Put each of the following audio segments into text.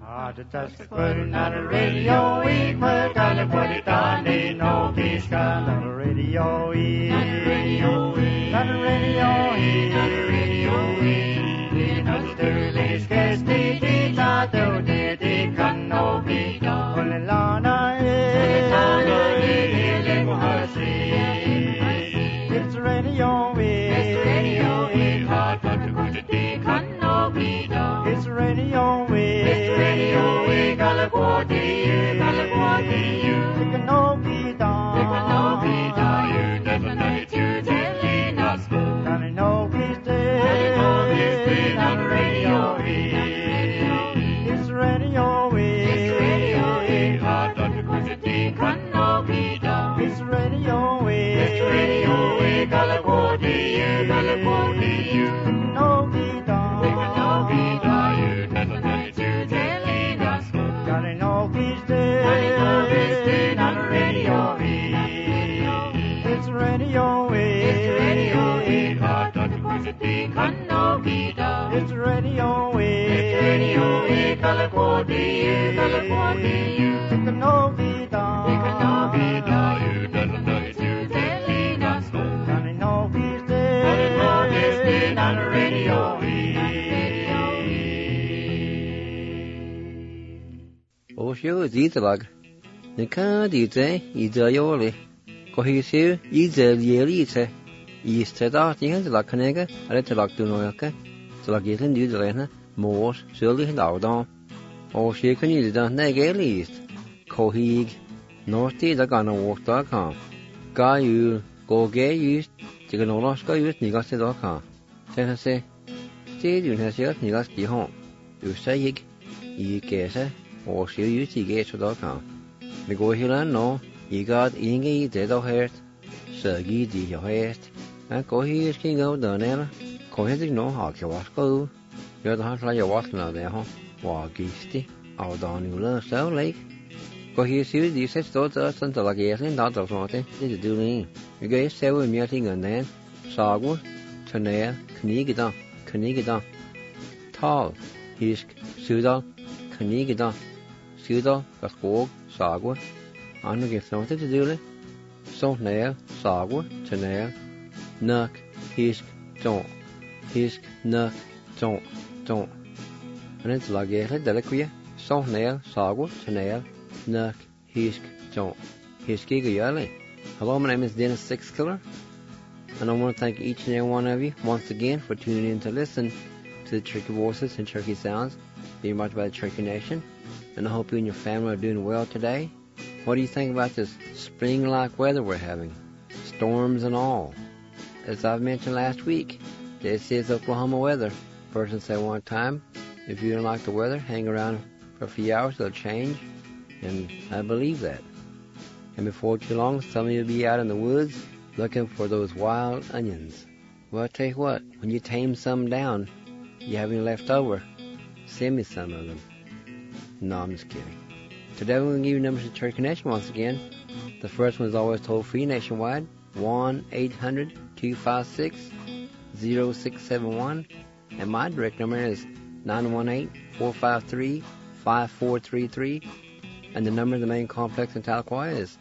That's putting on the radio, we put on the put it on the no peace on the radio, on the radio, on the radio, on the radio, we not the release case the not the can no be done. Olelana it's radio, it's radio, hard but to go to the can no be done. It's radio, it's radio, Galaguadi, you can no be done. You can no be done. You never know to telling us. Can I know he's dead? On the radio, it's radio, it's radio, hard but to go to the can no be done. It's radio, Galaguadi, you can no be done. You can no be done. You never know to telling us. Can I know he's dead? On the radio, it's radio, it's radio, hard but to go to the can no be done. It's radio, Galaguadi, you can no be done. You can no be done. You never know to telling us. Can I know he's dead? On the radio, Osho Zitalag. The Candide, Idayoli. Cohesive, Izelite. East Tedart, la Canega, Retelak Dunoyaka, Salagitan Dudalena, Moors, Surly and Audon. Or she can use it on Neg East. Cohig, Norty, the Gunnerwalk.com. Gayu, go gay used, Tiganoloska used Nigasta.com. Tennessee, Stadium has yet Nigaski home. You say, you guess, or she'll use Tigator.com. The go here no, you got Ingy dead of heart, Sergi di your heart, and go here king of the name. Go ahead, no, how can was go. You're the heart like your walk now there, huh? Walk easty, out on you learn so late. Go here, see the set daughters until like yes, not of something. This is doing. You guys say we're meeting and then Sagwa, Chanea, Knigida, Tall, Hisk, Sudal, Knigida, Sudal, Gaskog, Sagwa, and we get something to do it. So nail, Sagwa, Chanea, Nuck, Hisk, don't, Nuck, don't. And it's like a deliquia, so nail, Sagwa, Chanea, Nuck, Hisk, don't, Hiskiga Yali. Hello, my name is Dennis Sixkiller, and I want to thank each and every one of you once again for tuning in to listen to the Cherokee Voices and Cherokee Sounds being brought by the Cherokee Nation. And I hope you and your family are doing well today. What do you think about this spring-like weather we're having? Storms and all. As I've mentioned last week, this is Oklahoma weather. Person said one time, if you don't like the weather, hang around for a few hours, it'll change. And I believe that. And before too long, some of you will be out in the woods looking for those wild onions. Well, I tell you what, when you tame some down, you have any left over, send me some of them. No, I'm just kidding. Today we're going to give you numbers to Cherokee Nation once again. The first one is always toll free nationwide, 1-800-256-0671. And my direct number is 918-453-5433. And the number of the main complex in Tahlequah is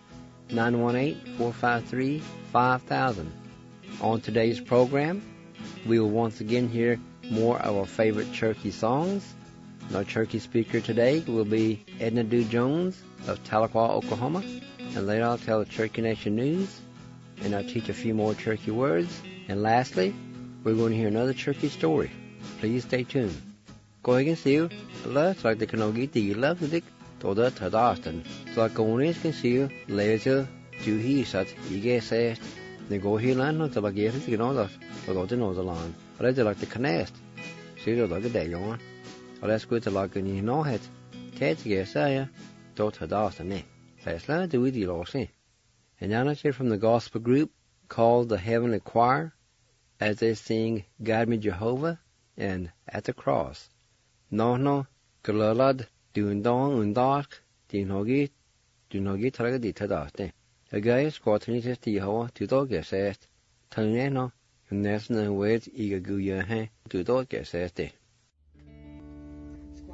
918-453-5000. On today's program, we will once again hear more of our favorite Cherokee songs. And our Cherokee speaker today will be Edna Dew Jones of Tahlequah, Oklahoma. And later I'll tell the Cherokee Nation news, and I'll teach a few more Cherokee words. And lastly, we're going to hear another Cherokee story. Please stay tuned. Go ahead and see you. Let's like the Kanogi, the love the to the Tadastan. So like going can see you later to he such you get said. They go here land on the baguette to get on that. Or go to know the land. But I like the canast. See you like a day on. Or let's go to like you know it. Ted get say to Tadastan. Let's learn to with you all see. And now let's hear from the gospel group called the Heavenly Choir as they sing Guide Me Jehovah and At the Cross. No, Galad, Dundong, and Dark, Dinogi, Taragadi Tadaste. A guy is quarterly to Jehovah to dog get said, Taneno, and there's no words eager go your hand to dog get said.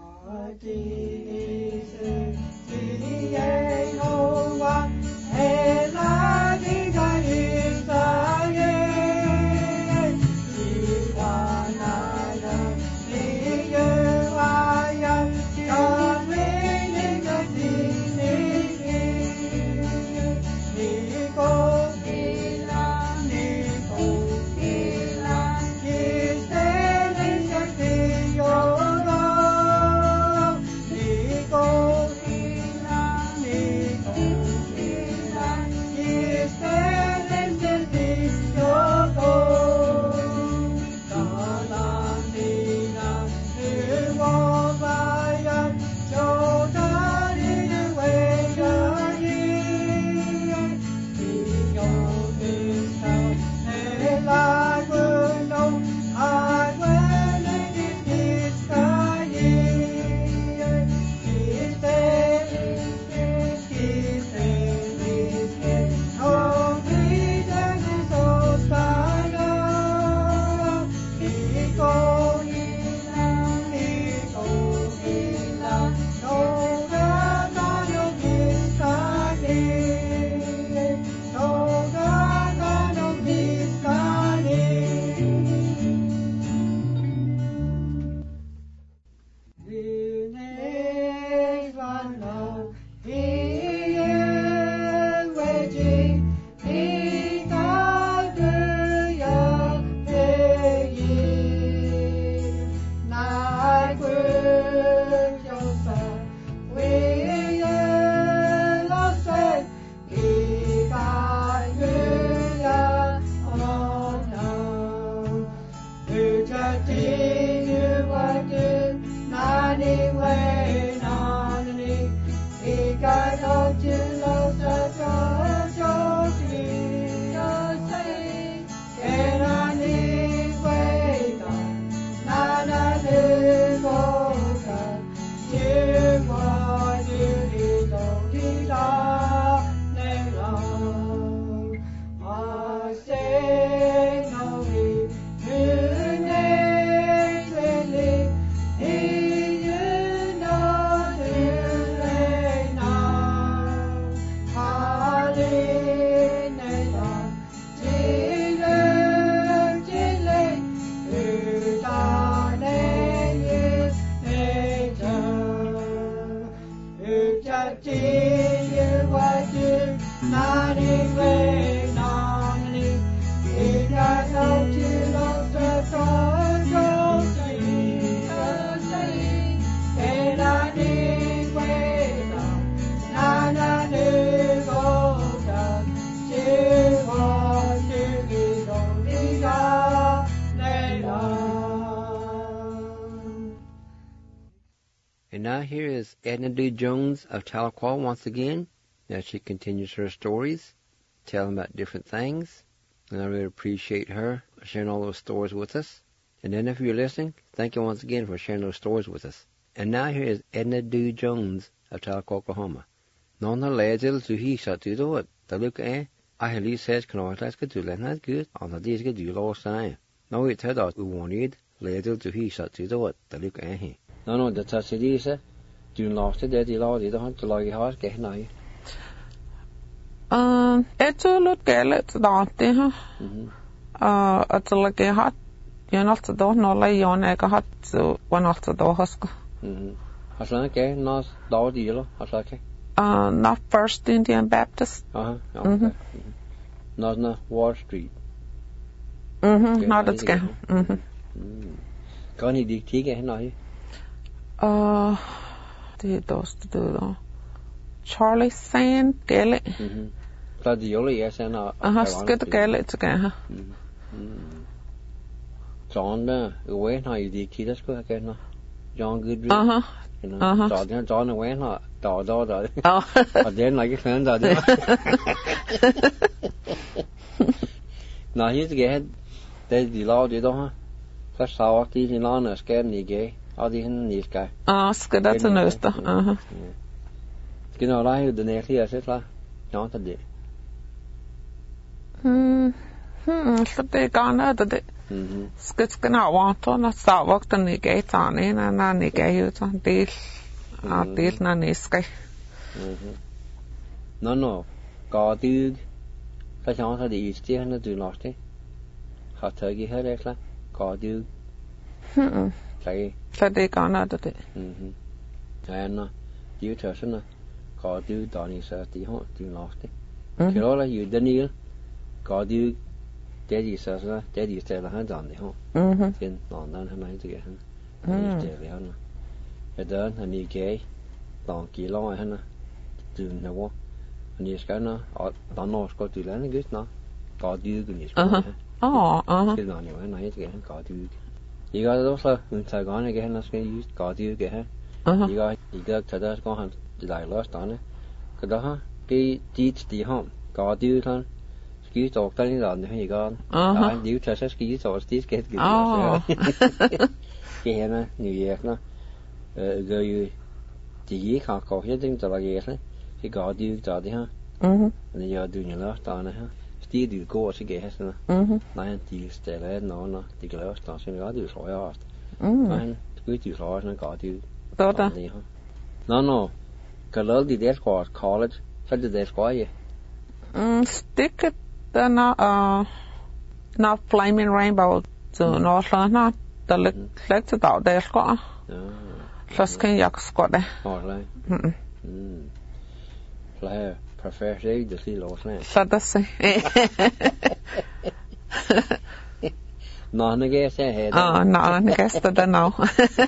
And now here is Edna D. Jones of Tahlequah once again, as she continues her stories, telling about different things. And I really appreciate her sharing all those stories with us. And then if you're listening, thank you once again for sharing those stories with us. And now here is Edna D. Jones of Tahlequah, Oklahoma. Nona Ledil to he shot to the what? The look I had least said, can I ask to let not good on the days get you lost time. No, it had out we wanted Ledil to he shot to the what? The look he. No, the touch it is, do lost it, daddy law, they don't to log your heart, get now. It's a lot gallet, Dante, huh? It's a like a hot, you're not the door, no lay on a hot, so one off the door husk. How's like a not door deal, how's like a? Not First Indian Baptist. Okay. Not Wall Street. Not at scale. Có any dig tig hay nói? Det does to do Charlie Sand Gale. Ta deal ya sen Skid Gale together. John away now you dig tig that's good again no. John Goodrich. John away now. Đó. Ở đến lại cái phim đó. Nào hết cái đây đi lao đi đó ha. Cái sao thì nó nữa cái này cái, ở đi hình này cái. Ska det är nästa. Cái nào lại det ner till sig là. Ja, det. Så det kan det. Ska nå vart och så vart den i gatan när ni går ut så det til na niske. No, gadig. Så chance at det stiger når du nok det. Har taget her det klar. Gadig. Så det går noget det. Ja, no. Det er jo sådan gadig Danny så det har du nok det. Kjører jo Daniel. Gadig. Det er så det er stedet han Danny har. Den anden han er ikke han. Det er han. Der han er gay. Lang kilo han er. Du når han er skanner og der når skal du lande godt nå. Gadig kan jeg skal. Det er jo han er ikke han gadig. Jeg gør det også en tag gang ikke han skal just gadig ikke her. Jeg gør til der skal han det der løst derne. Kan der ha dit de ham gadig han skal stå der i landet han gør. Nej, det er jo til så skal stå det skal ikke. Det her er nyhederne. Gør jo det ikke har kogt det der var jeg det går det der det her. Det gør du jo løst derne her. Stiger det går så gæh sådan. Nej, de stiller noget det gør også der så gør det så jeg også. Men skulle de så sådan går det. No. Kan det der går college. Så det der går je. Stikke der na flaming rainbow så når sådan der lægger til dag der går. Så skal jeg skal det. Flere prefer det det lige lås ned. Så der se. Nå, nu kan jeg se her. Nå, nu kan jeg stå der nu.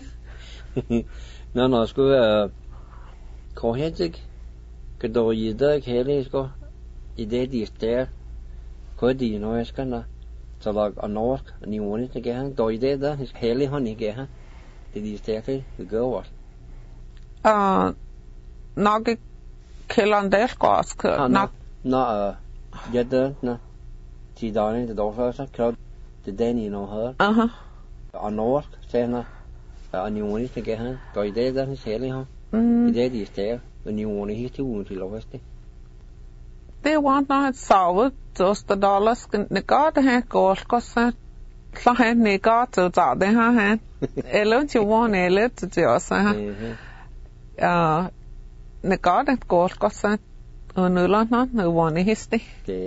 Nå, skulle kohhetik. Kan du i dag hele sko i det de stær. Kan de nå jeg skal da. Så lag og norsk ni måneder til gerne. Du i det der hele han ikke her. Det de stær til det går også. Nok kælderen der skal også nok. Nå, jeg der nå. De dagene det dog så klart det den i noget her. Og norsk sagde og ni måneder til gerne. Du i det der hele han. I det de stær. Og ni måneder helt til ugen til loveste. Det var noget sovet $2 det går det her går så han det går til det her eller til hvor eller til også her det går det går så og nødland nu hvor det histe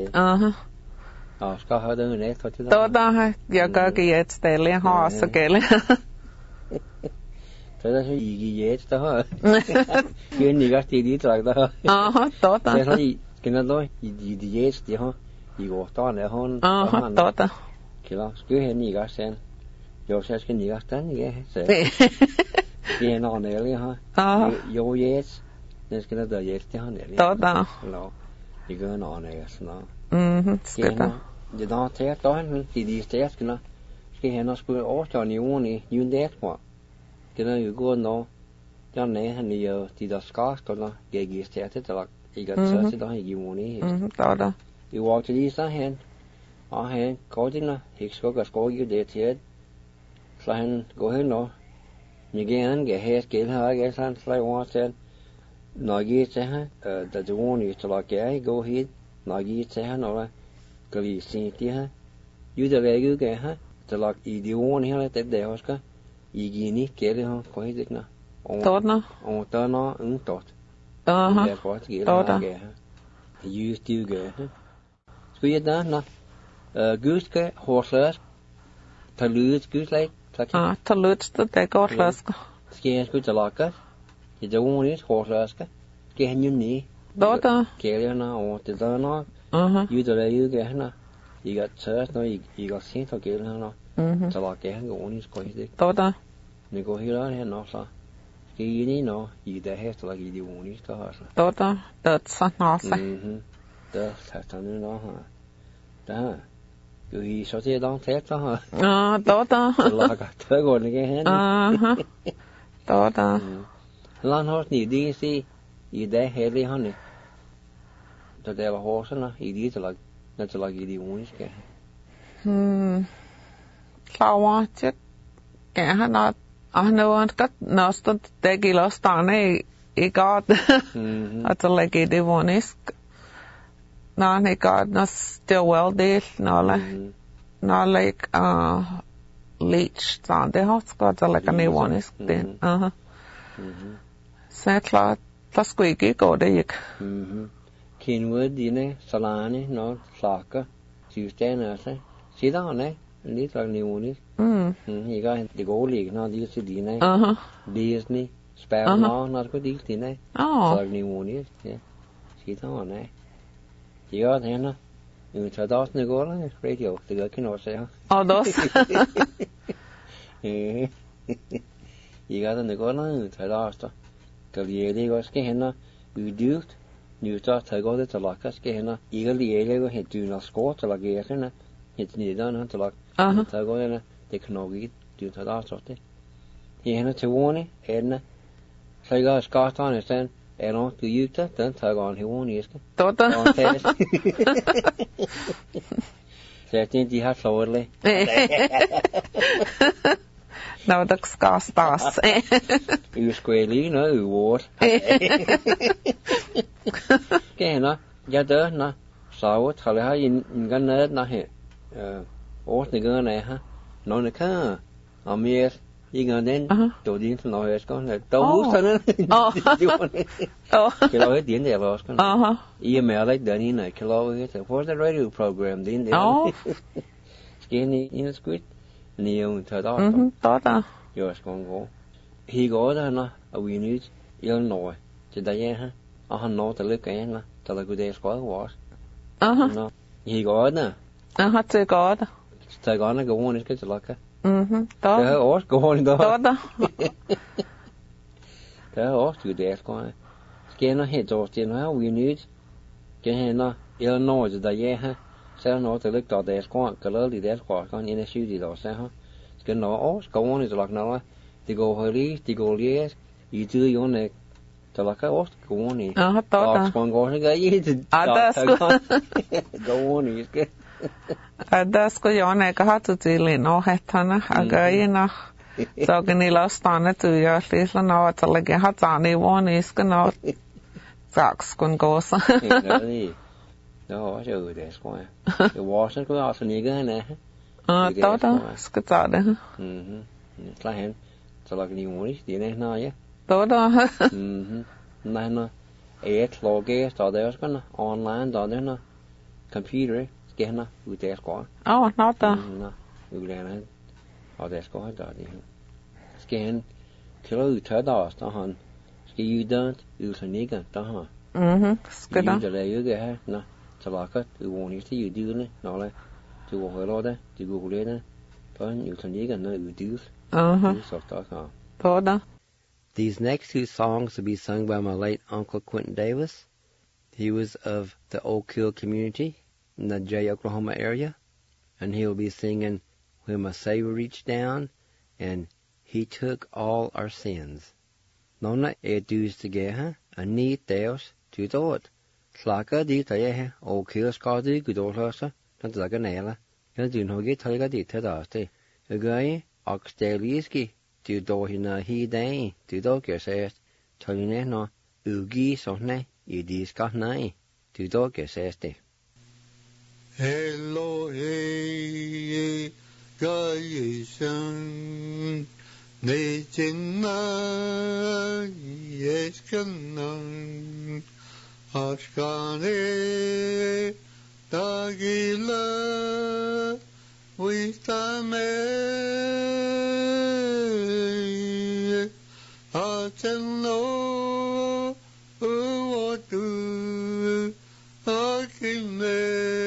skal have det net til der jeg gør det et sted jeg har så gælde så der så i et der har igen ikke det lige træk der der så skal noget i det de har i går der er hun der klar skal hen i gas sen jo så skal ni gas den ja så det er noget ærlig har jo yes det skal der yes det har ærlig der det gør noget ærligt skal der det der tager der han de steder skal hen og skulle overstå niveauen i det for det er jo godt nå der er han jo de der skal jeg steder til der ikke så der i juni der vi var til lige så hen og han går til ikke skal jo det til så han går hen og igen kan have skil her ikke sådan flere år til når jeg til han der det var nyt så jeg gå hit når jeg til han og kan vi se det her jo der er jo ikke her så lag i det år her det der også i gini gælder han på det ikke og der når en dot det er godt gælder her just det gør skulle jeg da nå Gudske horsløs til lydet gudsleit til lydet det går løs skal jeg skulle til lakke det er jo nyt horsløske skal han jo ni der gælder og det der nok jo der er jo gerne I got tørt når I got sent og gælder her så lakke han går nyt skal det der det går helt her nå så skal I ni nå I der her så lakke I det jo nyt skal have der så nå så der tager nu nå her der jo I så det der tæt så her der lakke der går det ikke hen der land har ni det se I det hele han så der var horserne I det til lag I det uniske flower til han har godt næsten det gælder stande I godt at lag det unisk no, they got no still well dish, no like leech on the hot got like a new one is then Sẽ là squeaky går det ikke. Kinwood dine salani no saka system ase sida ne lidt lag niunis I ga det går lige når de til dine Disney spær når går de dine lag niunis ja sida ne I ga henne nu tager das ne går radio det gør kan også ja dos I ga den går nu tager das der kan lige det også skal henne udyrt Nyta tager det til lakas skal hende ikke lige og helt dyna skot til at gøre hende helt nidan til at tager hende det knogi du tager der så det hende til vone hende så jeg skal stå i stand du jute den tager han hende ikke Tota så de har florle Nå det skal stas I skulle lige noget uort Kena, jeg dør na, så taler jeg en gang ned na her. Årsnægger na her. Når det kan, og mere ikke den, då din til når jeg skal. Då sådan. Kan lave det der også kan. I med like den ene, kan lave det. For the radio program den der. Skal I en skridt. Niu tager der. Jo skal gå. He går der na, og vi nyt Illinois. Til der jeg her. Og han når der lykke en la. Der er god skole var. Nå. I går der. Til går der. Der går der går ikke til lukke. Der. Der er også går der. Der. Der er også god skole. Skal når helt også det når vi nyt. Kan hende Illinois der jeg her. Så når der lykke der skole. Kan lade det skole kan en studie der så her. Skal når også går der til lukke når. Det går højt, det går lige. I tid jo ikke. Der var også gående i. Der. Sprang går ikke i det. Gående ikke. Der skulle jeg ikke have til en og hætterne. Og gøjene. Så kan I lade stande til jeg lige når at lægge har tane i vågne iske når saks kun gå så. Det var også jo det skulle jeg. Det var også skulle også nikke hende. Der skal tage det. Slag hen. Så lagde ni vågne det er når ja. Der. Nej nå. Et logge så der også online der der computer skal han ud der skole. Nå der. Nå. Vi lærer og der skole der det. Skal han køre ud til der han skal jo ud til nikke der har. Skal der. Det er jo det her. Nå. Så var det du vågne til jo dyrene. Nå la. Du var holde det. Du går lidt. Der jo til nikke når ud dyr. Så der. These next two songs will be sung by my late Uncle Quentin Davis. He was of the Oak Hill community in the Jay, Oklahoma area. And he'll be singing When My Savior Reached Down and He Took All Our Sins. Nona dus together and need theos to do it. Slaka di taye Oak Hill skadi gudolhasa, not like a naila. And do no get tagadi tadaste. A guy, Oxdaliski. Du då hina hidei, du då säger tøjne nå ugi sånne I de skal nej. Du då säger det. Hello hey gaisan ne jinna yeskanan askane dagila wistame Atenno uotu akine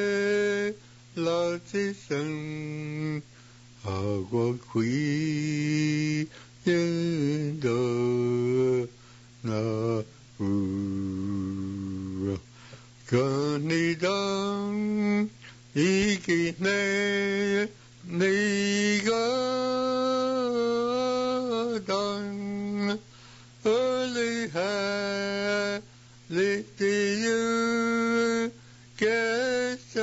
latisan agwa kui yendo na kanidang ikine niga dan early high lit you get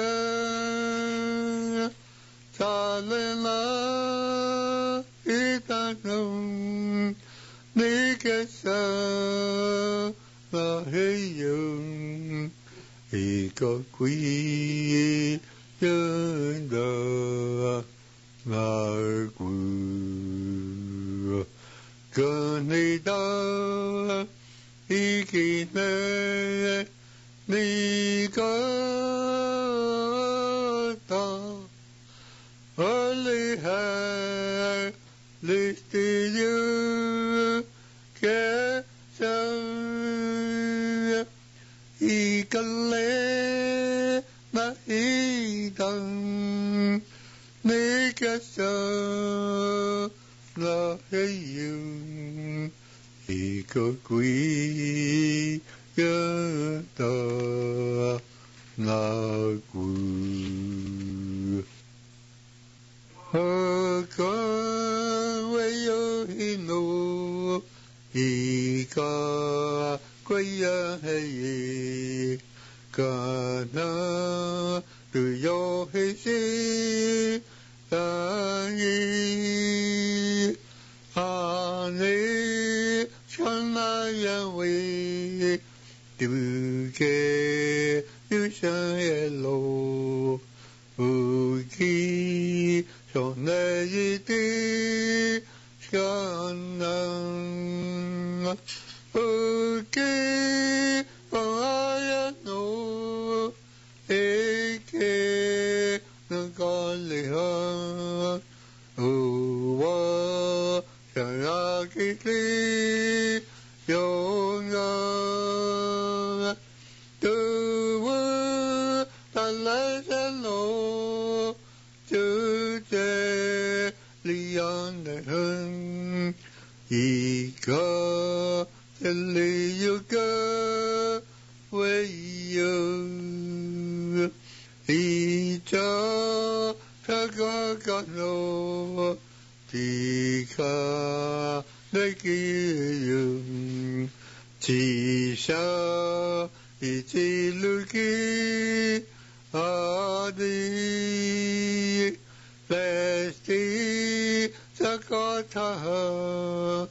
talena itanum nikesa la heyum iko qui yenda nargu Ganida ikine nikata oliha listiyu kesa ikale na idan nikasa la heyu ikakui yata nagu hakawayo hino ika kwaya hei kana tuyo hei Ani ane chanaya we duke yusayelo uki sonayiti shanang uki ayano eke nagaliha uwa sharakiti yonga tuwa talasano tute liyanahun ika teliyuka weyo ita Takakano tika nekiyum tisha itiluki adi lesti takata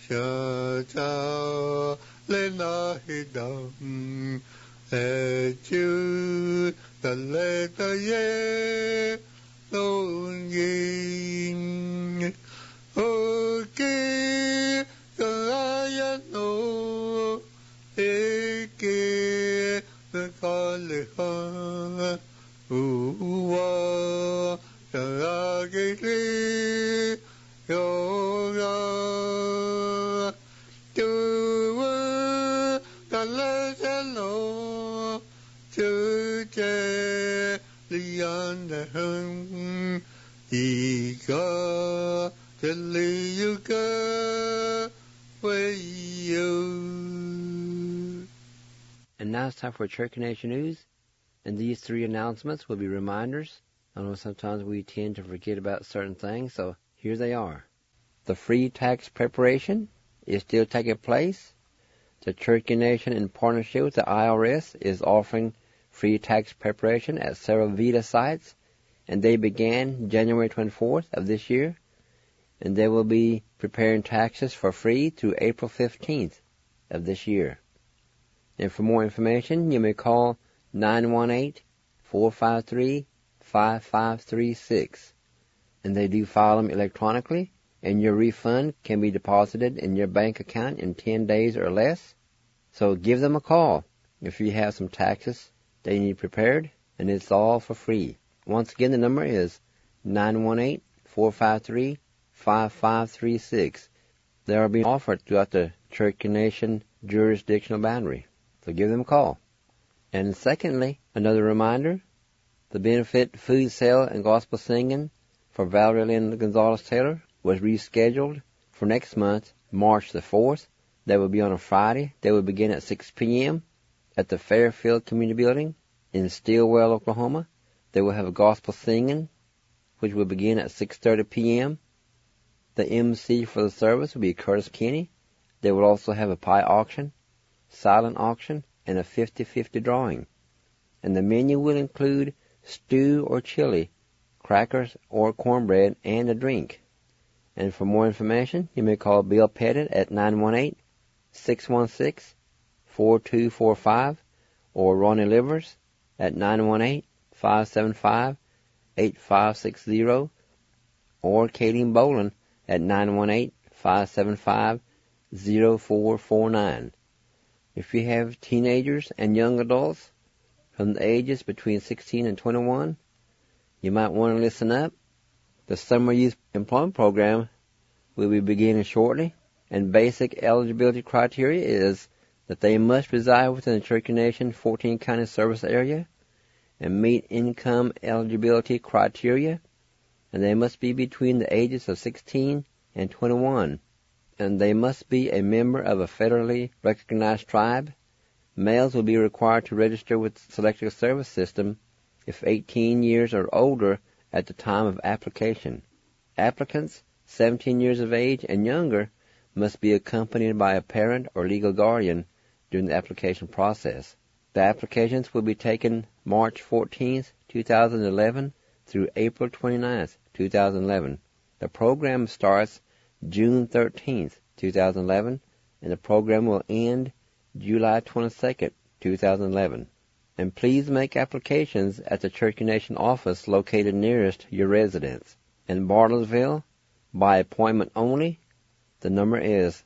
shata lenahidam etu taletaye Longing, okay, Kayano, Eke, the Kaleha, Uwa, Saragiti, Yoga, Tuwa, Kalasano, Tute, Liandahum, Ika, Teliyuka, Wayo. And now it's time for Cherokee Nation News. And these three announcements will be reminders. I know sometimes we tend to forget about certain things, so here they are. The free tax preparation is still taking place. The Cherokee Nation, in partnership with the IRS, is offering free tax preparation at several VITA sites, and they began January 24th of this year, and they will be preparing taxes for free through April 15th of this year. And for more information, you may call 918-453-5536, and they do file them electronically, and your refund can be deposited in your bank account in 10 days or less. So give them a call if you have some taxes that you need prepared, and it's all for free. Once again, the number is 918-453-5536. They are being offered throughout the Cherokee Nation jurisdictional boundary. So give them a call. And secondly, another reminder, the benefit food sale and gospel singing for Valerie Lynn Gonzalez Taylor was rescheduled for next month, March the 4th. That will be on a Friday. They will begin at 6 p.m. at the Fairfield Community Building in Stillwell, Oklahoma. They will have a gospel singing, which will begin at 6:30 p.m. The MC for the service will be Curtis Kenny. They will also have a pie auction, silent auction, and a 50-50 drawing. And the menu will include stew or chili, crackers or cornbread, and a drink. And for more information, you may call Bill Pettit at 918-616-4245 or Ronnie Livers at 918-575-8560 or Kayleen Boland at 918-575-0449. If you have teenagers and young adults from the ages between 16 and 21, you might want to listen up. The Summer Youth Employment Program will be beginning shortly, and basic eligibility criteria is that they must reside within the Cherokee Nation 14 County Service Area and meet income eligibility criteria, and they must be between the ages of 16 and 21, and they must be a member of a federally recognized tribe. Males will be required to register with the Selective Service System if 18 years or older at the time of application. Applicants 17 years of age and younger must be accompanied by a parent or legal guardian during the application process. The applications will be taken March 14, 2011 through April 29, 2011. The program starts June 13, 2011, and the program will end July 22, 2011. And please make applications at the Cherokee Nation office located nearest your residence. In Bartlesville, by appointment only, the number is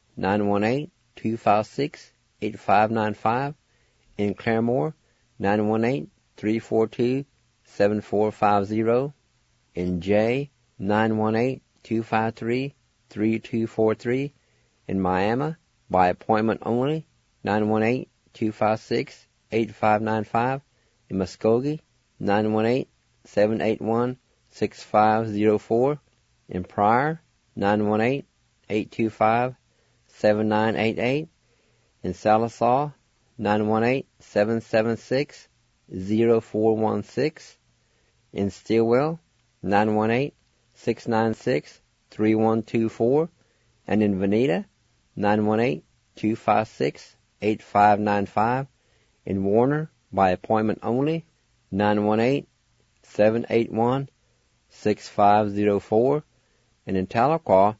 918-256-8595. In Claremore, 918-342-7450. In Jay, 918-253-3243. In Miami, by appointment only, 918-256-8595. In Muskogee, 918-781-6504. In Pryor, 918-825-7988. In Sallisaw, 918-776-0416. In Stilwell, 918-696-3124. And in Veneta, 918-256-8595. In Warner, by appointment only, 918-781-6504. And in Tahlequah,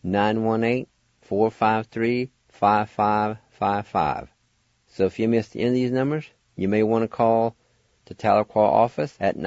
918-453-5555. So if you missed any of these numbers, you may want to call the Tahlequah office at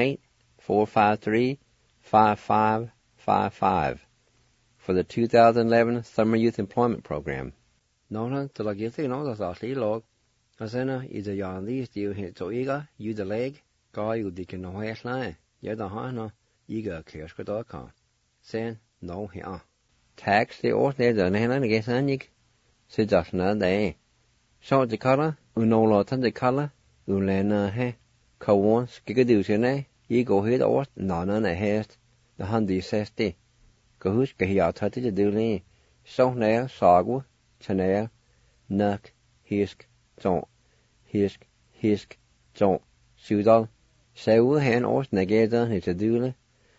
918-453-5555 for the 2011 Summer Youth Employment Program. Nona to la githe no da li log. Asena is a yan these deal hit to iga, you the leg, guy you dick no hash line. Yada hana, iga kirska.com. Sen no here. Tax the ordinary the nana guess anik. Suggestion day. So the color, uno tan the color, ulena he. Kawons, gigadusene, ye go hit or nana a haste, the handy sesti. Gohush gahia tatty to do me. So nair, sagu, chanair, nuck, hisk, don't, hisk, don't. Sudal, say we hand or negada, it's a doole.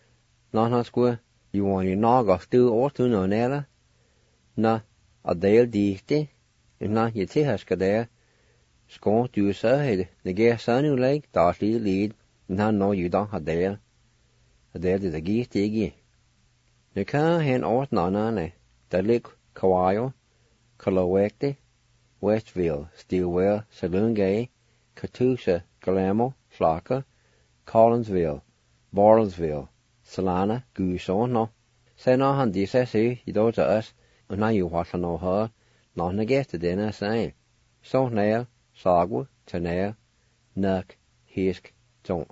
Not square, you want your nog of do or to no nera. Na, a dale deity. If not, you see us there. Score to side, the gear son you like, darkly lead, and no you don't have there. There is a geese diggy. The car hand ort nonane, the lick, Kawayo, Kalawekte, Westville, Stilwell, Saloon-Gay, Katusha, Galamo, Flocker, Collinsville, Bartlesville, Salana, Gooson, no. Say no, handy, say, you don't to us, and now you watch no her. Not negate the dinner saying. So nail, sagwa, tanail, nuck, hisk, don't.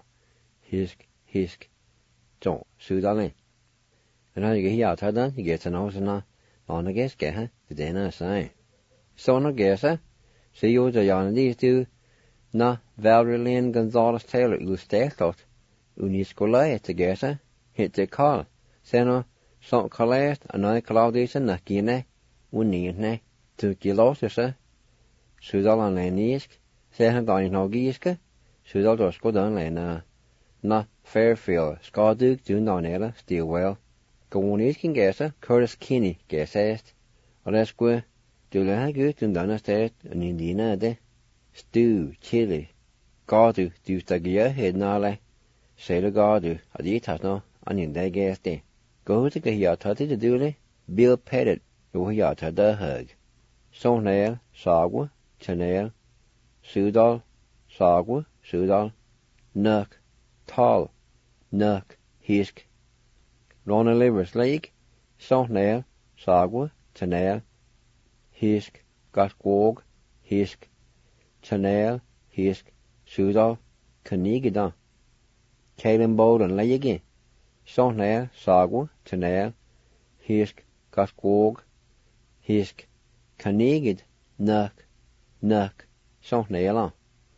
Hisk, don't. Sudalin. And now you get here out then, you get to know so not negate get the dinner saying. So no guess, see you the yarn these two, na Valerie Lynn Gonzalez Taylor, you stay thought. Uniscola to guess, hit the call. Say no, some collast, another Claudius and Nakine, unne. To Gilosser, Sudal and Lanisk, Sahan Donny Nogiska, Sudal or Scodan Lena, Na Fairfield, Scarduke, Dunonella, Stilwell, Gawonisk and Gasser, Curtis Kinney, Gassast, Oresque, Dulahagut and Donastat, and Indina de, Stew, Chili, Gardu, Dustagia, Head Nale, Sailor Gardu, Aditasno, and in their gas day. Go to Gahiatati to Dule, Bill Pettit, Uhiata the hug. So nail, sagwa, chanail, sudal, sagwa, sudal, nuck, tall, nuck, hisk. Rona livers lake, so nail, sagwa, chanail, hisk, got gwog, hisk, chanel, hisk, sudal, kanigida. Kalen boden lege, sonel, sagu, chanel, hisk, gaskog, hisk, kanigid, nuk, sonela.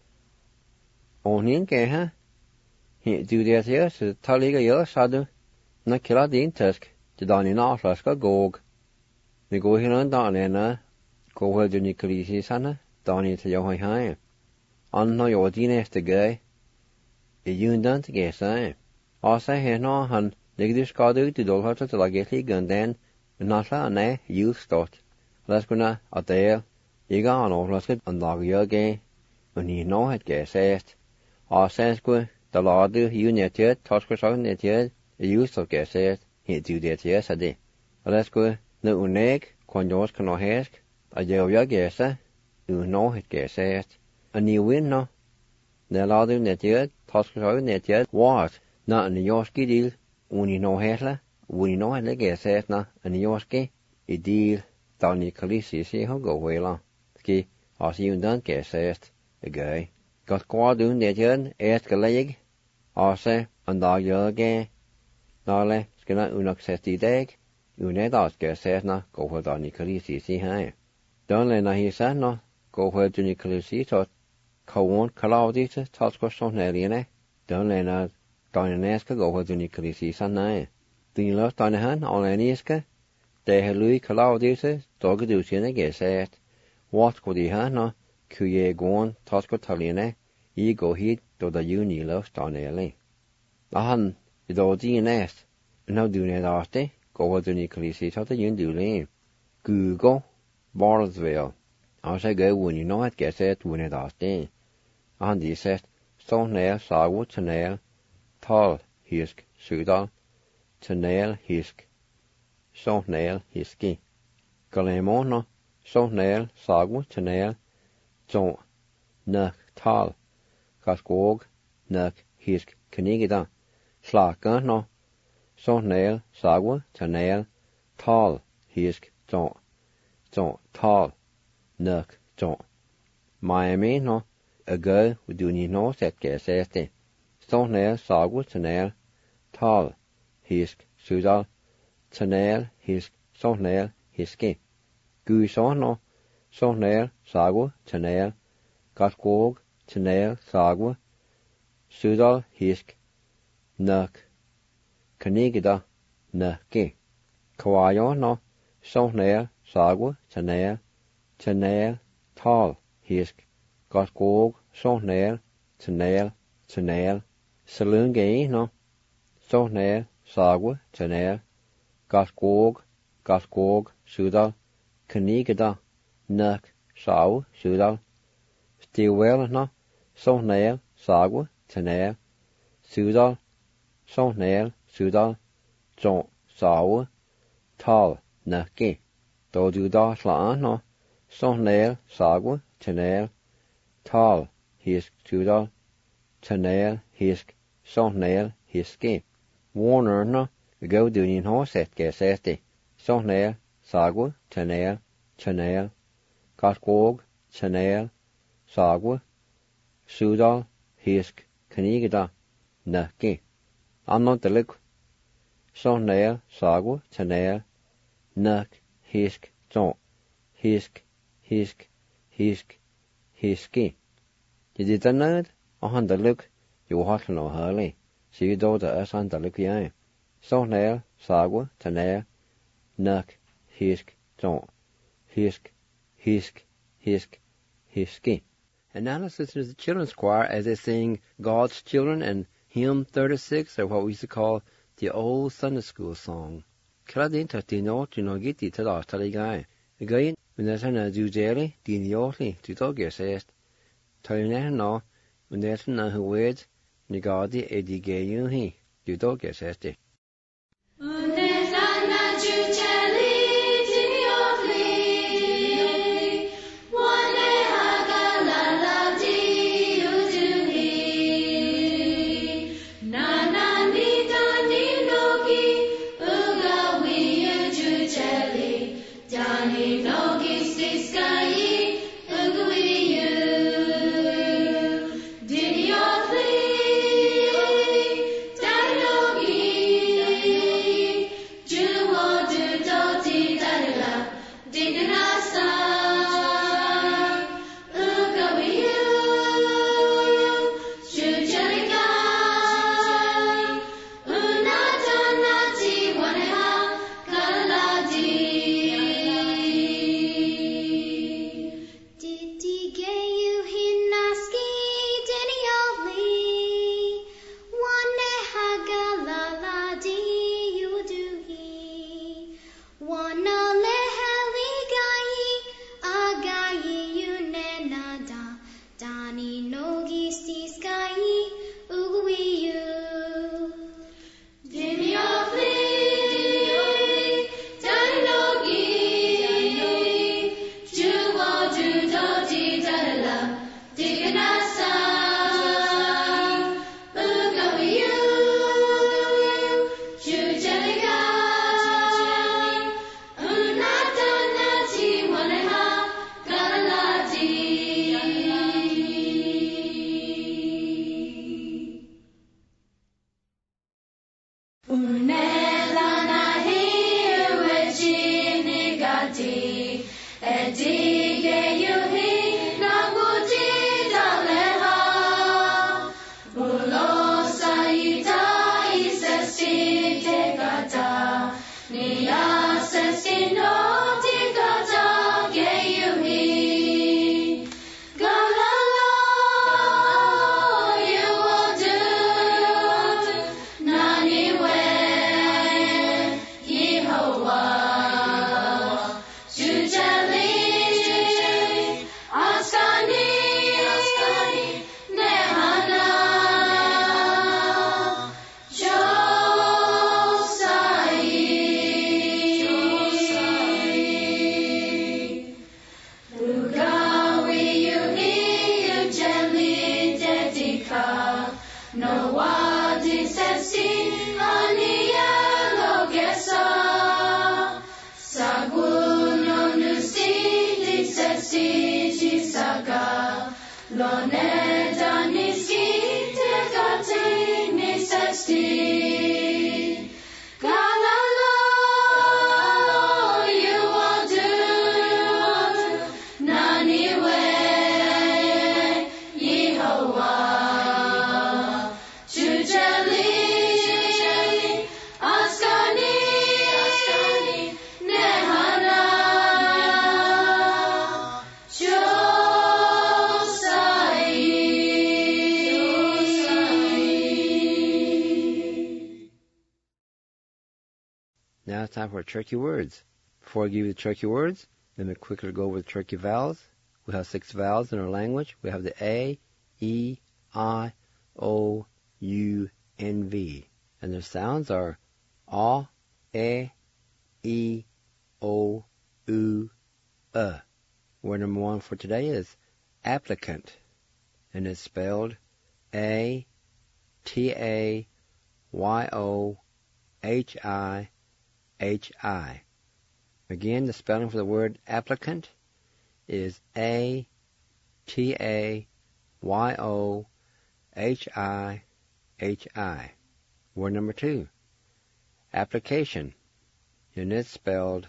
Onin keha, du det her, så tager jeg sadu, når killer din tæsk, det der en afslasker gog. Vi går hen og der går hen til Nikolisi sana, der ni til jeg har. Andre jo din næste gøy, jundan til gæsa. Og så hen og han ligger skade ud i dolhøjt til at gæslige gønden, men altså nej, julstort. Lad os kunne at der, ikke har en afslasker, en dag jeg gæ, og ni når et gæsast. Og så skulle der lade junetjert, torskersøgen netjert, julstort gæsast, helt du det til så det. Og lad os kunne når unik, konjors kan hæsk, og jeg gæsa, når et gæsast. Og ni vinder, når lade netjert, torskersøgen netjert, what? Når en jorski del, uni når hæsla, uni når hæsla gæsast, når en jorski, i del, der ni kalisi sig har gå heller. Ski, også jundan gæsast, gøy. Godt går du netjert, skal lægge, også en dag jeg gæ, når skal der unaksest i dag, unedat gæsast, når gå for der ni kalisi sig her. Den når hisa, når gå for du ni kalisi tot, kavon kalaudite, talskosjonærerne, den når denne skal gå for du ni kalisi sanne. Den løs denne han, alene skal, det er løy kalaudite, dog du sine gæsast. What skulle de her, når køje gåen, talskotalene, I går hit, då der juni løs denne. Og han, i dag de næst, når du nedarte, går for du ni kalisi tot, jun du le. Google, Barlsville. Og så gør hun i noget at gæsast, hun nedarte. Og han de sæt, sonel, sagu, tanel, tal, hisk, sydal, tanel, hisk, sonel, hiski. Galemoner, sonel, sagu, tanel, ton, nøk, tal, kaskog, nøk, hisk, kanigida. Slaggerner, sonel, sagu, tanel, tal, hisk, ton, tal, nøk, ton. Miami, no, ago, du ni no set gæsast. Sonel, sagu, tanel, tal, hisk, sydal, tanel, hisk, sonel, hiski. Guisoner, sonel, sagu, tanel, gaskog, tanel, sagu, sydal, hisk, nøk, kanigida, nøkke. Kawajoner, sonel, sagu, tanel, tal, hisk, gaskog, sonel, tanel, salungeiner, sonel, sagu, tanel, gaskog, sydal, kanigida, nøk, sagu, sydal, stivvelner, sonel, sagu, tanel, sydal, sonel, sydal, sagu, tal, nøkke. Då du da slager, sonel, sagu, tanel, tal, hisk, sydal, tanel, hisk, sonel, hiski. Warner, gå du din hårset gæsast. Sonel, sagu, tanel, gaskog, tanel, sagu, sydal, hisk, kanigida, nøkke. Annon delik. Sonel, sagu, tanel, nøk, hisk, ton, hisk, hiski. Det er den nød, og han delik, jo hatlen og herlig. Sige dog, der er sådan delik jeg. Sonel, sagu, tanel, nøk, hisk, ton, hisk, hiski. And now let's listen to the children's choir as they sing God's Children and Hymn 36, or what we used to call the old Sunday school song. Kladin tatino tinogiti tada taligai. Again, when there's an adujeli, diniotli, tutogest. Talineh no, when there's an ahued, negadi edigayuhi, tutogest. Johnny, no, kiss this guy, Now it's time for Cherokee words. Before I give you the Cherokee words, let me quickly go over the Cherokee vowels. We have 6 vowels in our language. We have the A, E, I, O, U, and V. And their sounds are A, E, O, U, Word number 1 for today is applicant. And it's spelled A-T-A-Y-O-H-I-H-I. Again, the spelling for the word applicant is A-T-A-Y-O-H-I-H-I. Word number 2, application. And it's spelled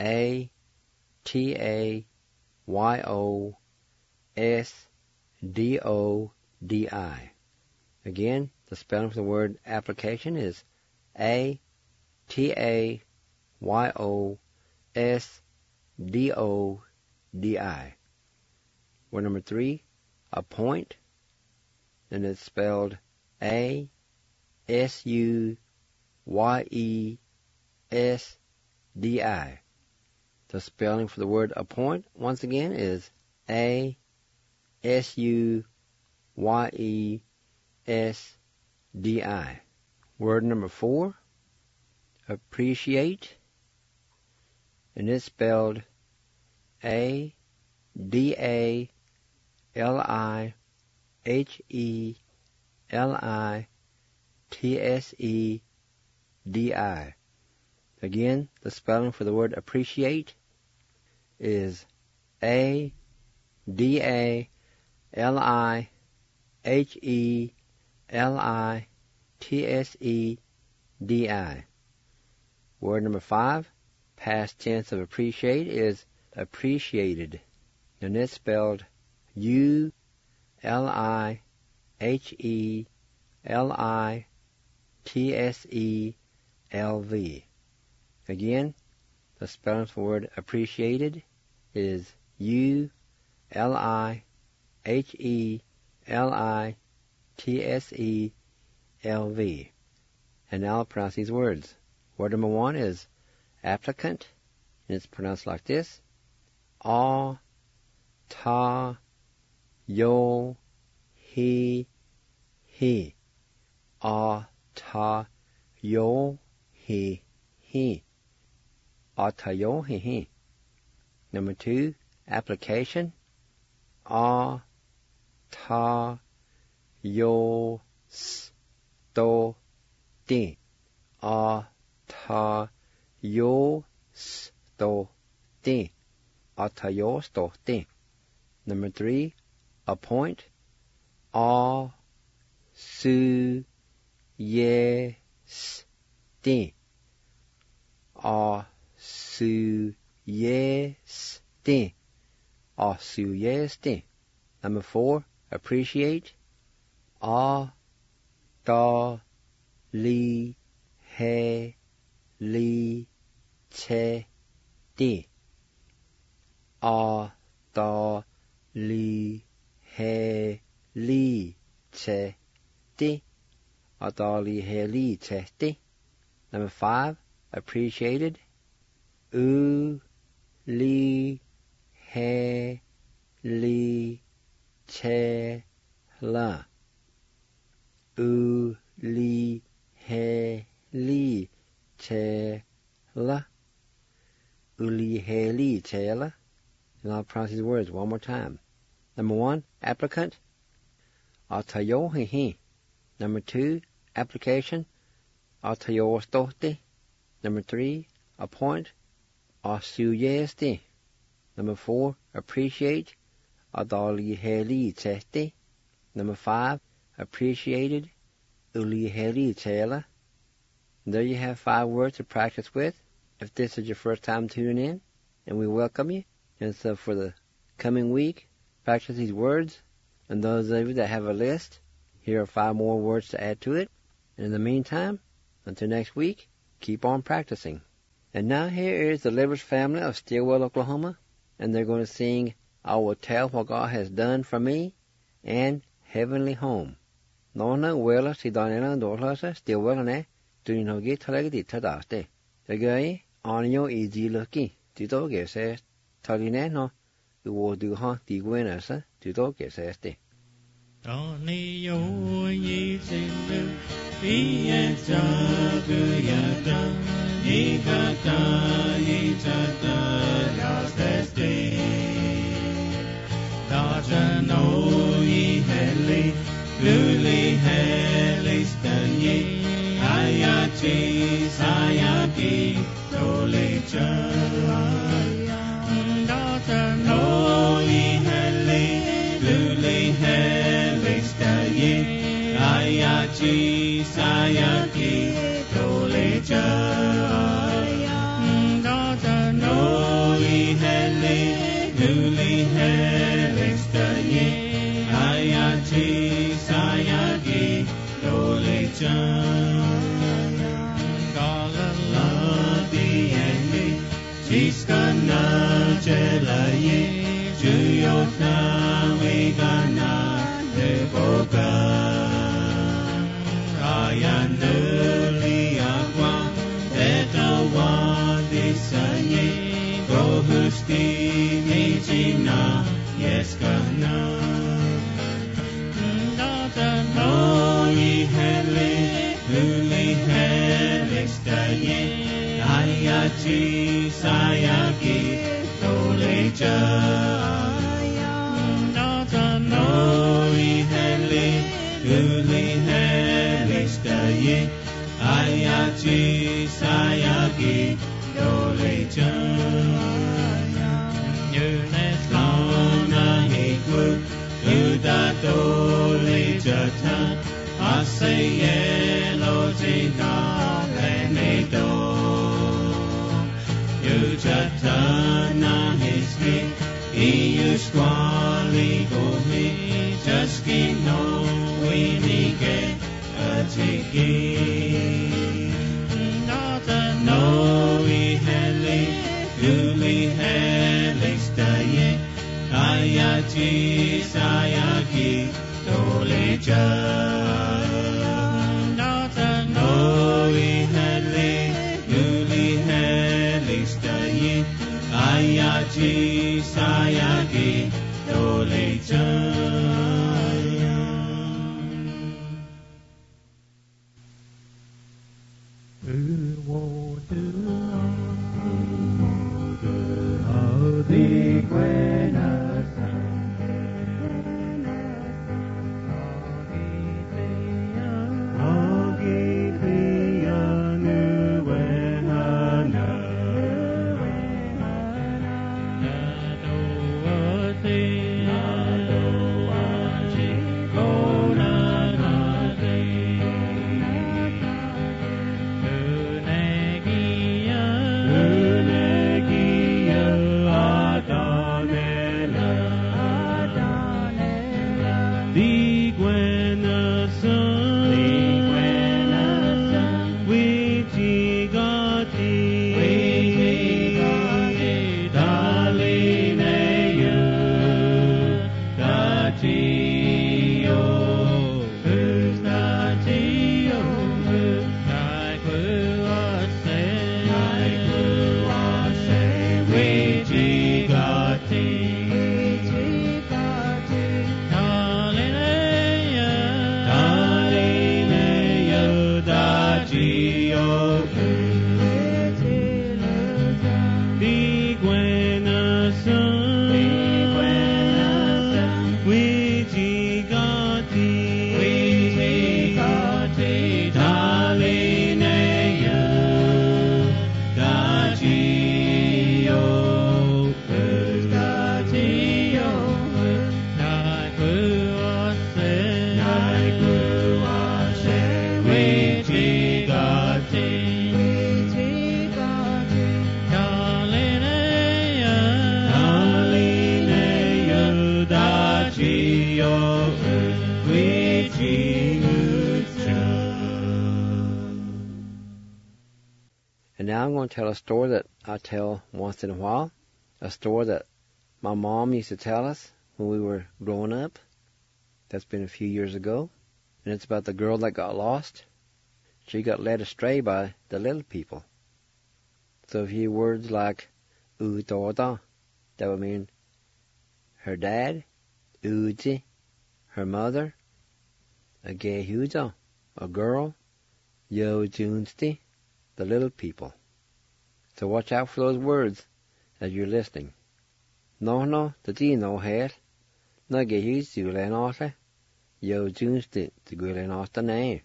A-T-A-Y-O-S-D-O-D-I. Again, the spelling for the word application is A-T-A-Y-O-S-D-O-D-I. Word number 3, appoint. And it's spelled A-S-U-Y-E-S-D-I. The spelling for the word appoint, once again, is A-S-U-Y-E-S-D-I. Word number 4, appreciate. And it's spelled A-D-A-L-I-H-E-L-I-T-S-E-D-I. Again, the spelling for the word appreciate is A-D-A-L-I-H-E-L-I-T-S-E-D-I. Word number 5, past tense of appreciate, is appreciated. And it's spelled U-L-I-H-E-L-I-T-S-E-L-V. Again, the spelling for the word appreciated is U-L-I-H-E-L-I-T-S-E-L-V. And now I'll pronounce these words. Word number 1 is applicant, and it's pronounced like this: A, Ta, Yo, He, He. A, Ta, Yo, He, He. A, Ta, Yo, He, He. Number 2, application: A, Ta, Yo, S, To, Ti. A, Ta, Yo, S, To, Ti. A, Ta, Yo, S, To, Ti. Number 3, appoint: A, Su, Ye, S, Ti. A, Su, Ye, S, Din. Asuyes din. Number 4, appreciate. A, da, li, he, li, che, di. A, da, li, he, li, che, di. A, da, li, he, li, che, di. Number 5, appreciated. U, li, he, li, che, la. U, li, he, li, che, la. U, li, he, li, che, la. And I'll pronounce these words one more time. Number 1, applicant. Atayo he he. Number 2, application. Atayo stote. Number 3, appoint. Asuyeste. Number 4, appreciate. Adali heli chete. Number 5, appreciated. Uli heli chela. There you have 5 words to practice with. If this is your first time tuning in, and we welcome you. And so for the coming week, practice these words. And those of you that have a list, here are 5 more words to add to it. And in the meantime, until next week, keep on practicing. And now here is the Livers family of Stillwell, Oklahoma. And they're going to sing I Will Tell What God Has Done for Me and Heavenly Home. Nona wela si Daniela Dorlasa Stillwell ne Duninogi Talegdi Tadaste. The guy on your easy lucky. Tito says Taline no you will do ha di winners Tito says de. Donny yo ye sin be a jaguyata Ikata Ichata Yasteste Daja no ye heli Luli heli stanye Ayachi Sayaki Dolicha Daja no ye heli Luli heli stanye Ayachi Sayaki Dolicha Jiskana jelaye juyotna vegana deboga ayanuli agwa etawa disaye gohusti mijina yeskana data no ihele luli hele staye ayachi Sayaki Dolecha Nata no ihele Uli hele staye Ayachi Sayaki Dolecha Yunet lona hikwu Uda Dolecha ta Asaye lojika lenedo Jatana hiski, iu squali gomi, jaski no winike atiki. Nata no ihele, uli hele staye, ayachi sayaki dolecha. Nata no ihele, uli hele staye, Ayachi Sayaki Dolecha. And now I'm going to tell a story that I tell once in a while, a story that my mom used to tell us when we were growing up. That's been a few years ago. And it's about the girl that got lost. She got led astray by the little people. So if you hear words like utoda, that would mean her dad, uji, her mother, a gehuda, a girl, yojunsti, the little people. So watch out for those words as you're listening. No, the dino head, no gehudu lenota, yojunsti, the gulenota name.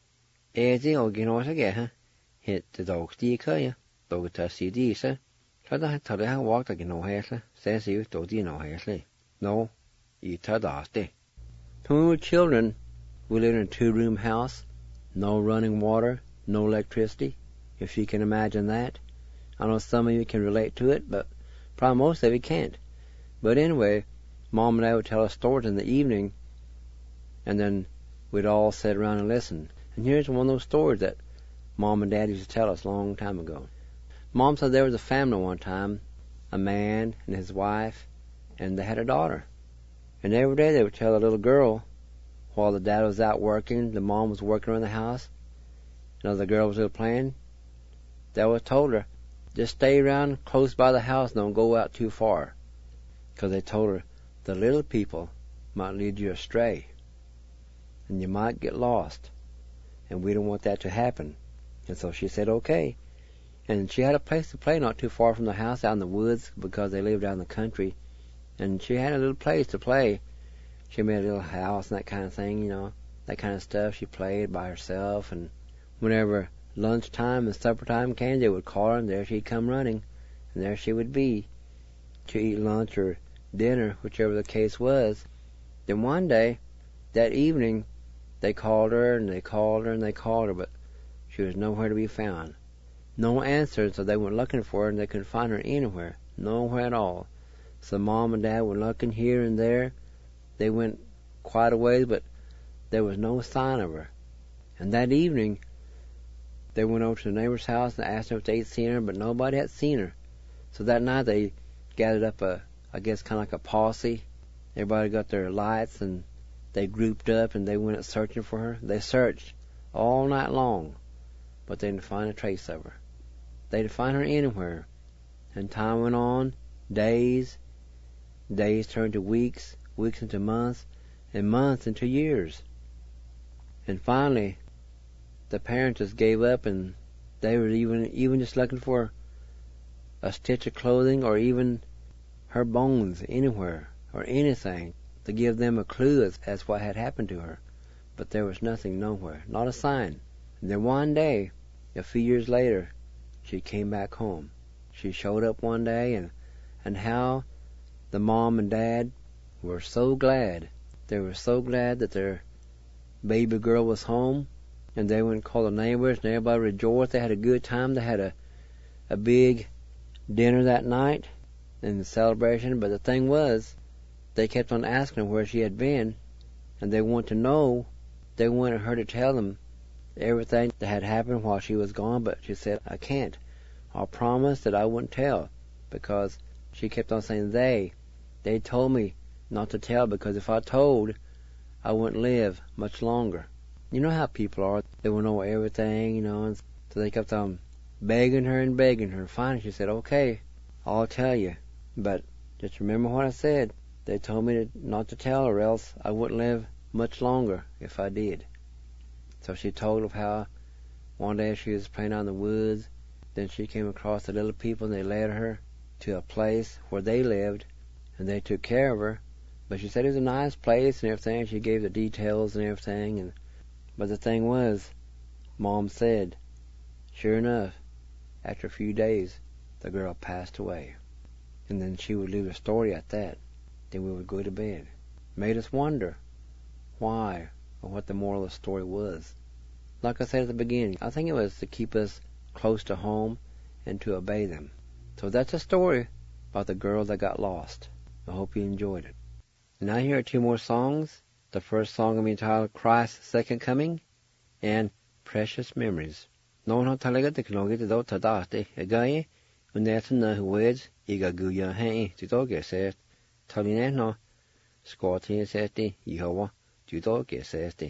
Ezi o ginota geha, hit the dog stika, dogata sidisa, tada tada walk the gino hesla, says you to dino hesla. No, itadaste. When we were children, we lived in a 2-room house, no running water, no electricity, if you can imagine that. I know some of you can relate to it, but probably most of you can't. But anyway, Mom and Dad would tell us stories in the evening, and then we'd all sit around and listen. And here's one of those stories that Mom and Dad used to tell us a long time ago. Mom said there was a family one time, a man and his wife, and they had a daughter. And every day they would tell the little girl, while the dad was out working, the mom was working around the house, and the girl was playing, they always told her, just stay around close by the house and don't go out too far. Because they told her, the little people might lead you astray, and you might get lost, and we don't want that to happen. And so she said, okay. And she had a place to play not too far from the house, out in the woods, because they lived out in the country. And she had a little place to play. She made a little house and that kind of thing, you know, that kind of stuff. She played by herself, and whenever lunchtime and supper time came, they would call her, and there she'd come running, and there she would be to eat lunch or dinner, whichever the case was. Then one day, that evening, they called her, and they called her, and they called her, but she was nowhere to be found. No answer, so they went looking for her, and they couldn't find her anywhere, nowhere at all. So Mom and Dad were looking here and there. They went quite a ways, but there was no sign of her. And that evening, they went over to the neighbor's house and asked them if they'd seen her, but nobody had seen her. So that night they gathered up I guess kind of like a posse. Everybody got their lights and they grouped up and they went searching for her. They searched all night long, but they didn't find a trace of her. They didn't find her anywhere. And time went on, days turned to weeks, weeks into months, and months into years. And finally, the parents just gave up, and they were even just looking for a stitch of clothing or even her bones anywhere or anything to give them a clue as what had happened to her. But there was nothing nowhere, not a sign. And then one day, a few years later, she came back home. She showed up one day, and how the mom and dad were so glad. They were so glad that their baby girl was home, and they went and called the neighbors, and everybody rejoiced. They had a good time. They had a big dinner that night in the celebration, but the thing was, they kept on asking her where she had been, and they wanted to know. They wanted her to tell them everything that had happened while she was gone, but she said, I can't. I'll promise that I wouldn't tell, because she kept on saying they told me not to tell, because if I told, I wouldn't live much longer. You know how people are. They will know everything, you know, and so they kept on begging her and begging her. Finally she said, okay, I'll tell you, but just remember what I said. They told me not to tell, or else I wouldn't live much longer if I did. So she told of how one day she was playing out in the woods, then she came across the little people, and they led her to a place where they lived, and they took care of her. But she said it was a nice place and everything. She gave the details and everything, but the thing was, Mom said, sure enough, after a few days, the girl passed away. And then she would leave the story at that. Then we would go to bed. Made us wonder why, or what the moral of the story was. Like I said at the beginning, I think it was to keep us close to home and to obey them. So that's a story about the girl that got lost. I hope you enjoyed it. Now here are two more songs. The first song will be entitled Christ's Second Coming and Precious Memories. No no talaga de knogi de dot tate agaye unetna words iga guya hai to doge said taline no Scotty said Yehovah to doge said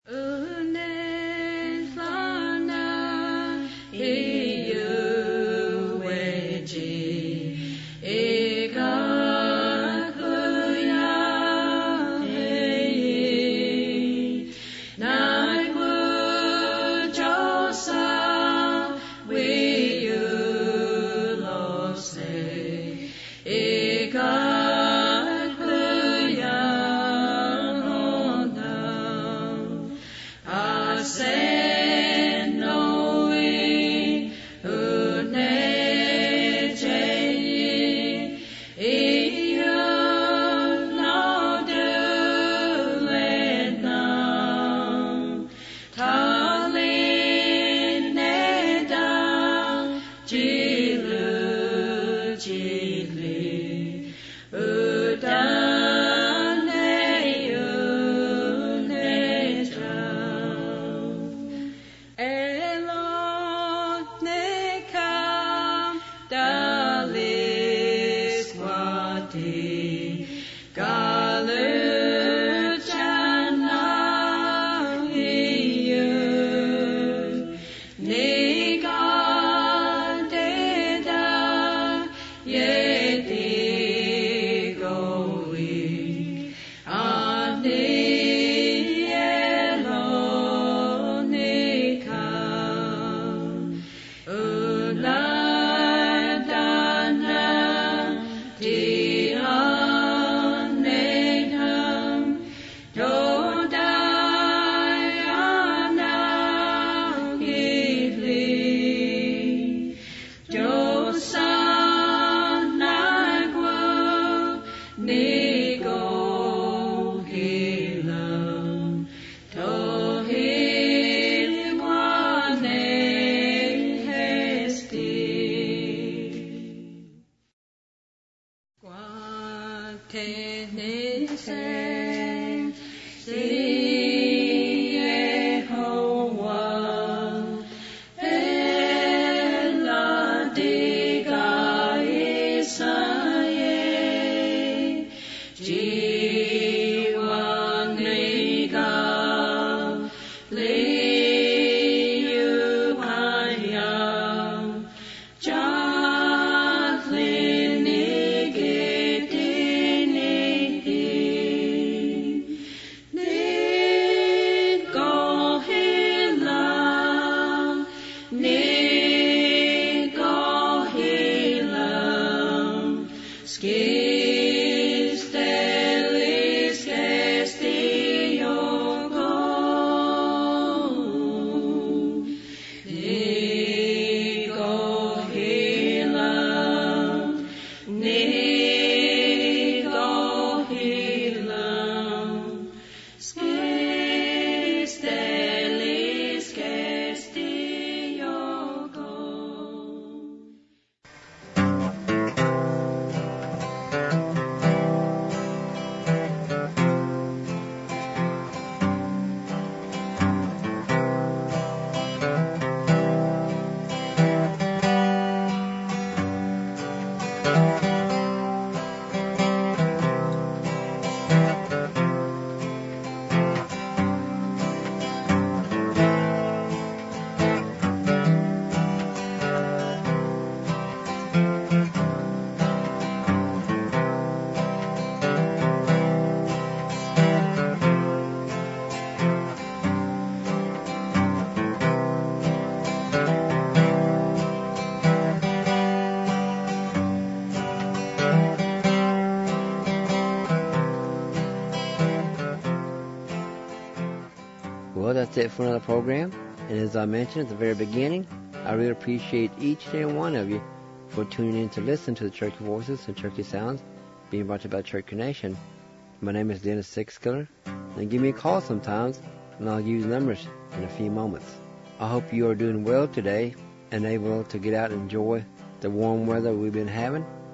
Well, that's it for another program. And as I mentioned at the very beginning, I really appreciate each and every one of you for tuning in to listen to the Church Voices and Churchy Sounds being brought to you by Church Nation. My name is Dennis Sixskiller. And give me a call sometimes, and I'll use numbers in a few moments. I hope you are doing well today and able to get out and enjoy the warm weather we've been having.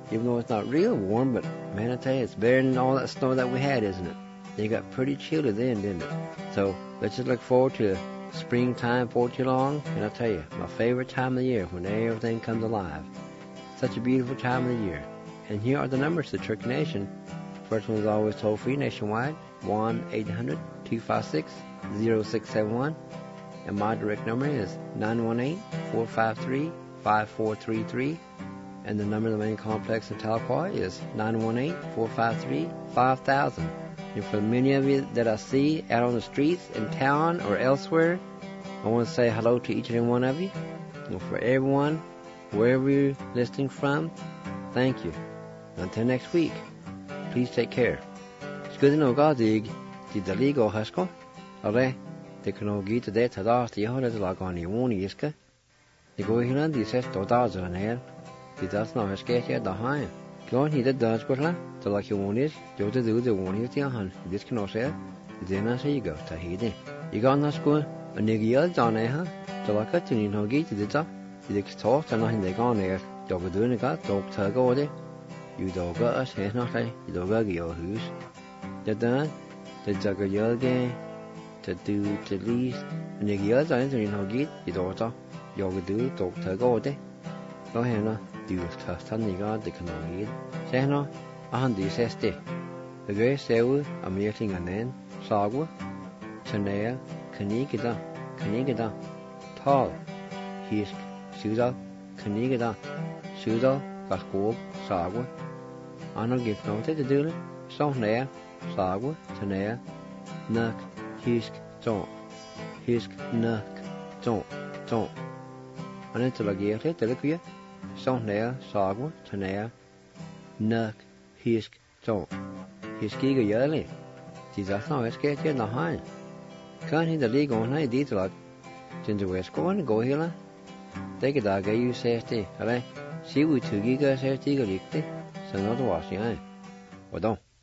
even though it's not real warm, but man, I tell you, it's better than all that snow that we had, isn't it? It got pretty chilly then, didn't it? So let's just look forward to springtime before too long, and I'll tell you, my favorite time of the year when everything comes alive. Such a beautiful time of the year. And here are the numbers to Turkey Nation. First one is always toll-free nationwide, 1-800-256-0671. And my direct number is 918-453-5433. And the number of the main complex in Tahlequah is 918-453-5000. And for many of you that I see out on the streets, in town, or elsewhere, I want to say hello to each and every one of you. And for everyone, wherever you're listening from, thank you. Until next week, please take care. Skudino gadig, di daligo hasko. Alre, de kanogi to de tadas di hoda de lagani woni iska. Di go hilan di ses to daza nair. Di das no hasketja da hain. Klon hi de das gotla, to like you wonis, do to do the wonis di han. This can also then I say you go to hide. You got na school, a nigga done ha. To like a tin hogi to the top. The talk and nothing they gone there. Dog doing it got dog tug over there. You dog us, he's not like you dog your house. The done, the jug of your game, to do to least, and the years I enter in how get the daughter. You do dog tug over there. Go ahead, no, do tough Sunday God, the canoe eat. Say no, a hundred says day. The great sail, a meeting and then, Sagwa, Chanea, Canigida, tall, Hisk. Suda, Canigada, Suda, Gascob, Sagwa. Anna gift noted to do it. So nair, Sagwa, Tanea, Nuck, Hisk, Don't. Hisk, Nuck, Don't. And it's like you to look here. So nair, Sagwa, Tanea, Nuck, Hisk, Don't. Hiskiga yearly. Tis a song escape in the high. Can't he the league on high detail? Since the west going, go here. Take it out, you safety, alright? See, we took you guys safety, so not washing, eh? Or don't.